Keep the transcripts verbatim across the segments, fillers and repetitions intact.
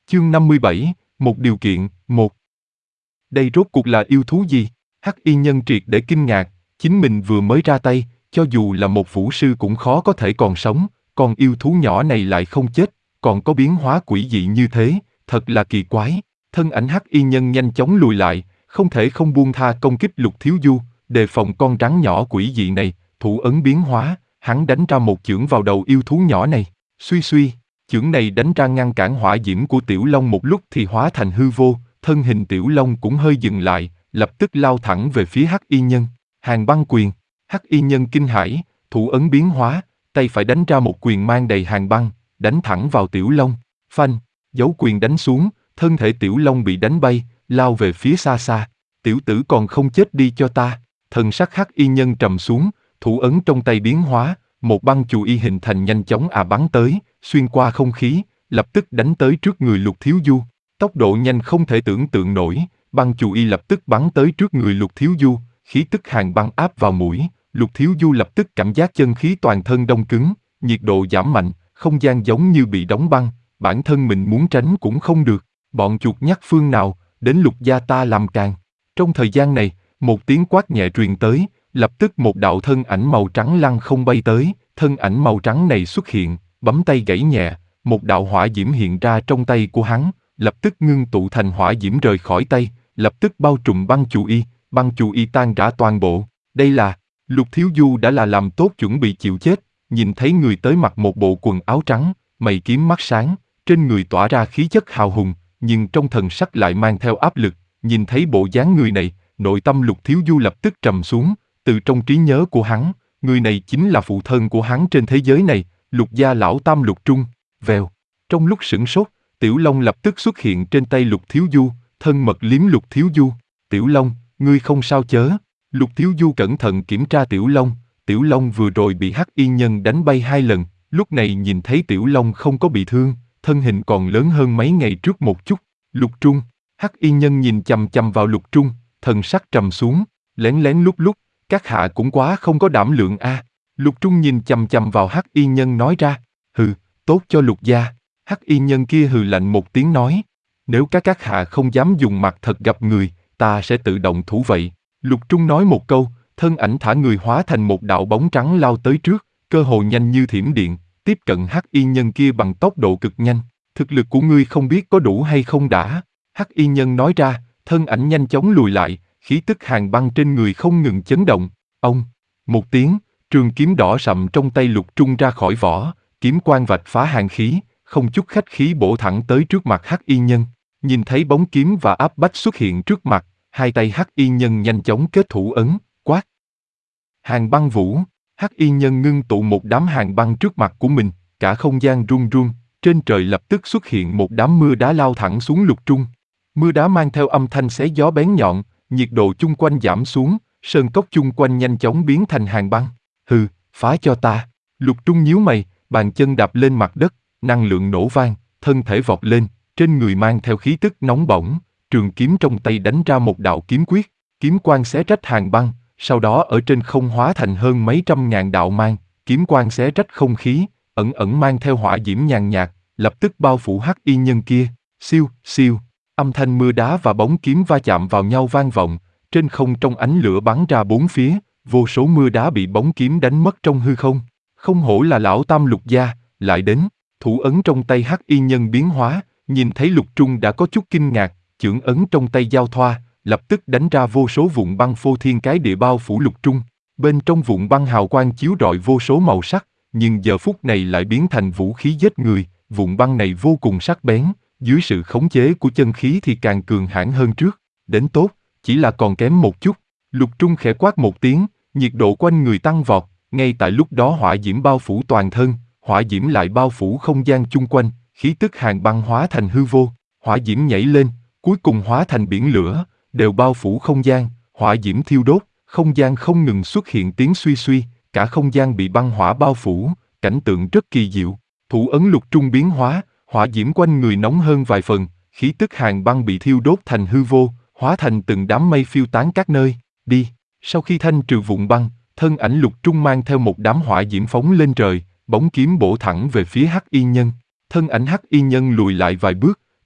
Chương năm mươi bảy, một điều kiện, một. Đây rốt cuộc là yêu thú gì? Hắc y nhân triệt để kinh ngạc, chính mình vừa mới ra tay, cho dù là một vũ sư cũng khó có thể còn sống, còn yêu thú nhỏ này lại không chết, còn có biến hóa quỷ dị như thế, thật là kỳ quái. Thân ảnh hắc y nhân nhanh chóng lùi lại, không thể không buông tha công kích Lục Thiếu Du, đề phòng con rắn nhỏ quỷ dị này, thủ ấn biến hóa, hắn đánh ra một chưởng vào đầu yêu thú nhỏ này, suy suy. Chưởng này đánh ra ngăn cản hỏa diễm của Tiểu Long một lúc thì hóa thành hư vô, thân hình Tiểu Long cũng hơi dừng lại, lập tức lao thẳng về phía Hắc y nhân. Hàn băng quyền. Hắc y nhân kinh hãi, thủ ấn biến hóa, tay phải đánh ra một quyền mang đầy hàn băng, đánh thẳng vào Tiểu Long. Phanh, dấu quyền đánh xuống, thân thể Tiểu Long bị đánh bay, lao về phía xa xa. Tiểu tử còn không chết đi cho ta. Thần sắc Hắc y nhân trầm xuống, thủ ấn trong tay biến hóa, một băng chù y hình thành nhanh chóng à bắn tới, xuyên qua không khí, lập tức đánh tới trước người Lục Thiếu Du. Tốc độ nhanh không thể tưởng tượng nổi, băng chù y lập tức bắn tới trước người Lục Thiếu Du, khí tức hàn băng áp vào mũi, Lục Thiếu Du lập tức cảm giác chân khí toàn thân đông cứng, nhiệt độ giảm mạnh, không gian giống như bị đóng băng, bản thân mình muốn tránh cũng không được. Bọn chuột nhắt phương nào, đến Lục gia ta làm càng. Trong thời gian này, một tiếng quát nhẹ truyền tới, lập tức một đạo thân ảnh màu trắng lăng không bay tới, thân ảnh màu trắng này xuất hiện, bấm tay gãy nhẹ, một đạo hỏa diễm hiện ra trong tay của hắn, lập tức ngưng tụ thành hỏa diễm rời khỏi tay, lập tức bao trùm băng chù y, băng chù y tan rã toàn bộ. Đây là, Lục Thiếu Du đã là làm tốt chuẩn bị chịu chết, nhìn thấy người tới mặc một bộ quần áo trắng, mày kiếm mắt sáng, trên người tỏa ra khí chất hào hùng, nhưng trong thần sắc lại mang theo áp lực, nhìn thấy bộ dáng người này, nội tâm Lục Thiếu Du lập tức trầm xuống, từ trong trí nhớ của hắn, người này chính là phụ thân của hắn trên thế giới này, Lục gia lão tam Lục Trung. Vèo, trong lúc sửng sốt, Tiểu Long lập tức xuất hiện trên tay Lục Thiếu Du, thân mật liếm Lục Thiếu Du. Tiểu Long, ngươi không sao chớ? Lục Thiếu Du cẩn thận kiểm tra Tiểu Long, Tiểu Long vừa rồi bị Hắc y nhân đánh bay hai lần, lúc này nhìn thấy Tiểu Long không có bị thương, thân hình còn lớn hơn mấy ngày trước một chút. Lục Trung, Hắc y nhân nhìn chằm chằm vào Lục Trung, thần sắc trầm xuống, lén lén lúc lúc, các hạ cũng quá không có đảm lượng a. À. Lục Trung nhìn chằm chằm vào Hắc y nhân nói ra, hừ, tốt cho Lục gia. Hắc y nhân kia hừ lạnh một tiếng nói, nếu các các hạ không dám dùng mặt thật gặp người, ta sẽ tự động thủ vậy. Lục Trung nói một câu, thân ảnh thả người hóa thành một đạo bóng trắng lao tới trước, cơ hồ nhanh như thiểm điện, tiếp cận Hắc y nhân kia bằng tốc độ cực nhanh. Thực lực của ngươi không biết có đủ hay không đã. Hắc y nhân nói ra, thân ảnh nhanh chóng lùi lại, khí tức hàn băng trên người không ngừng chấn động. Ông, một tiếng, trường kiếm đỏ sậm trong tay Lục Trung ra khỏi vỏ, kiếm quang vạch phá hàn khí, không chút khách khí bổ thẳng tới trước mặt Hắc y nhân. Nhìn thấy bóng kiếm và áp bách xuất hiện trước mặt, hai tay Hắc y nhân nhanh chóng kết thủ ấn, quát. Hàn băng vũ, Hắc y nhân ngưng tụ một đám hàn băng trước mặt của mình, cả không gian run run, trên trời lập tức xuất hiện một đám mưa đá lao thẳng xuống Lục Trung. Mưa đá mang theo âm thanh xé gió bén nhọn, nhiệt độ chung quanh giảm xuống, sơn cốc chung quanh nhanh chóng biến thành hàn băng. Hừ, phá cho ta. Lục Trung nhíu mày, bàn chân đạp lên mặt đất, năng lượng nổ vang, thân thể vọt lên, trên người mang theo khí tức nóng bỏng, trường kiếm trong tay đánh ra một đạo kiếm quyết, kiếm quang xé rách hàn băng, sau đó ở trên không hóa thành hơn mấy trăm ngàn đạo mang, kiếm quang xé rách không khí, ẩn ẩn mang theo hỏa diễm nhàn nhạt, lập tức bao phủ Hắc y nhân kia. Siêu, siêu, âm thanh mưa đá và bóng kiếm va chạm vào nhau vang vọng, trên không trong ánh lửa bắn ra bốn phía, vô số mưa đá bị bóng kiếm đánh mất trong hư không. Không hổ là lão tam Lục gia, lại đến. Thủ ấn trong tay Hắc y nhân biến hóa, nhìn thấy Lục Trung đã có chút kinh ngạc, chưởng ấn trong tay giao thoa, lập tức đánh ra vô số vụn băng phô thiên cái địa bao phủ Lục Trung. Bên trong vụn băng hào quang chiếu rọi vô số màu sắc, nhưng giờ phút này lại biến thành vũ khí giết người. Vụn băng này vô cùng sắc bén, dưới sự khống chế của chân khí thì càng cường hãn hơn trước. Đến tốt, chỉ là còn kém một chút. Lục Trung khẽ quát một tiếng, nhiệt độ quanh người tăng vọt, ngay tại lúc đó hỏa diễm bao phủ toàn thân, hỏa diễm lại bao phủ không gian chung quanh, khí tức hàn băng hóa thành hư vô, hỏa diễm nhảy lên, cuối cùng hóa thành biển lửa, đều bao phủ không gian, hỏa diễm thiêu đốt, không gian không ngừng xuất hiện tiếng suy suy, cả không gian bị băng hỏa bao phủ, cảnh tượng rất kỳ diệu. Thủ ấn Lục Trung biến hóa, hỏa diễm quanh người nóng hơn vài phần, khí tức hàn băng bị thiêu đốt thành hư vô, hóa thành từng đám mây phiêu tán các nơi. Đi. Sau khi thanh trừ vụn băng, thân ảnh Lục Trung mang theo một đám hỏa diễm phóng lên trời, bóng kiếm bổ thẳng về phía Hắc y nhân. Thân ảnh Hắc y nhân lùi lại vài bước,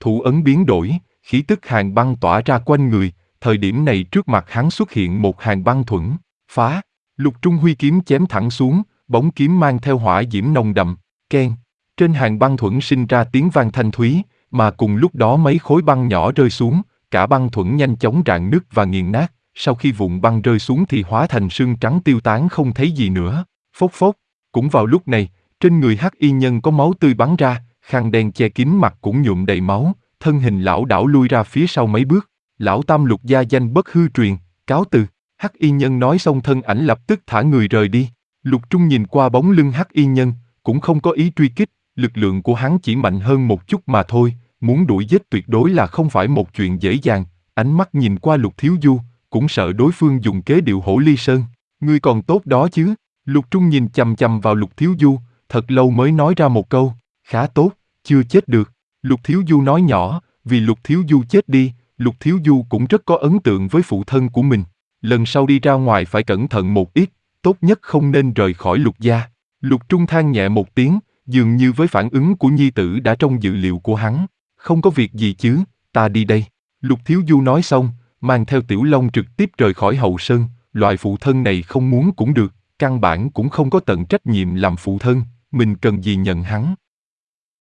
thủ ấn biến đổi, khí tức hàng băng tỏa ra quanh người, thời điểm này trước mặt hắn xuất hiện một hàng băng thuẫn, phá, Lục Trung Huy kiếm chém thẳng xuống, bóng kiếm mang theo hỏa diễm nồng đậm, keng. Trên hàng băng thuẫn sinh ra tiếng vang thanh thúy, mà cùng lúc đó mấy khối băng nhỏ rơi xuống, cả băng thuẫn nhanh chóng rạn nứt và nghiền nát, sau khi vụn băng rơi xuống thì hóa thành sương trắng tiêu tán không thấy gì nữa, phốc phốc. Cũng vào lúc này, trên người Hắc Y Nhân có máu tươi bắn ra, khăn đen che kín mặt cũng nhuộm đầy máu, thân hình lão đảo lui ra phía sau mấy bước, lão Tam Lục gia danh bất hư truyền, cáo từ. Hắc Y Nhân nói xong thân ảnh lập tức thả người rời đi. Lục Trung nhìn qua bóng lưng Hắc Y Nhân, cũng không có ý truy kích, lực lượng của hắn chỉ mạnh hơn một chút mà thôi, muốn đuổi giết tuyệt đối là không phải một chuyện dễ dàng. Ánh mắt nhìn qua Lục Thiếu Du, cũng sợ đối phương dùng kế điệu hổ ly sơn. Ngươi còn tốt đó chứ? Lục Trung nhìn chằm chằm vào Lục Thiếu Du, thật lâu mới nói ra một câu, khá tốt, chưa chết được. Lục Thiếu Du nói nhỏ, vì Lục Thiếu Du chết đi, Lục Thiếu Du cũng rất có ấn tượng với phụ thân của mình. Lần sau đi ra ngoài phải cẩn thận một ít, tốt nhất không nên rời khỏi Lục gia. Lục Trung than nhẹ một tiếng, dường như với phản ứng của nhi tử đã trong dự liệu của hắn. Không có việc gì chứ, ta đi đây. Lục Thiếu Du nói xong, mang theo Tiểu Long trực tiếp rời khỏi Hậu Sơn, loại phụ thân này không muốn cũng được, căn bản cũng không có tận trách nhiệm làm phụ thân, mình cần gì nhận hắn.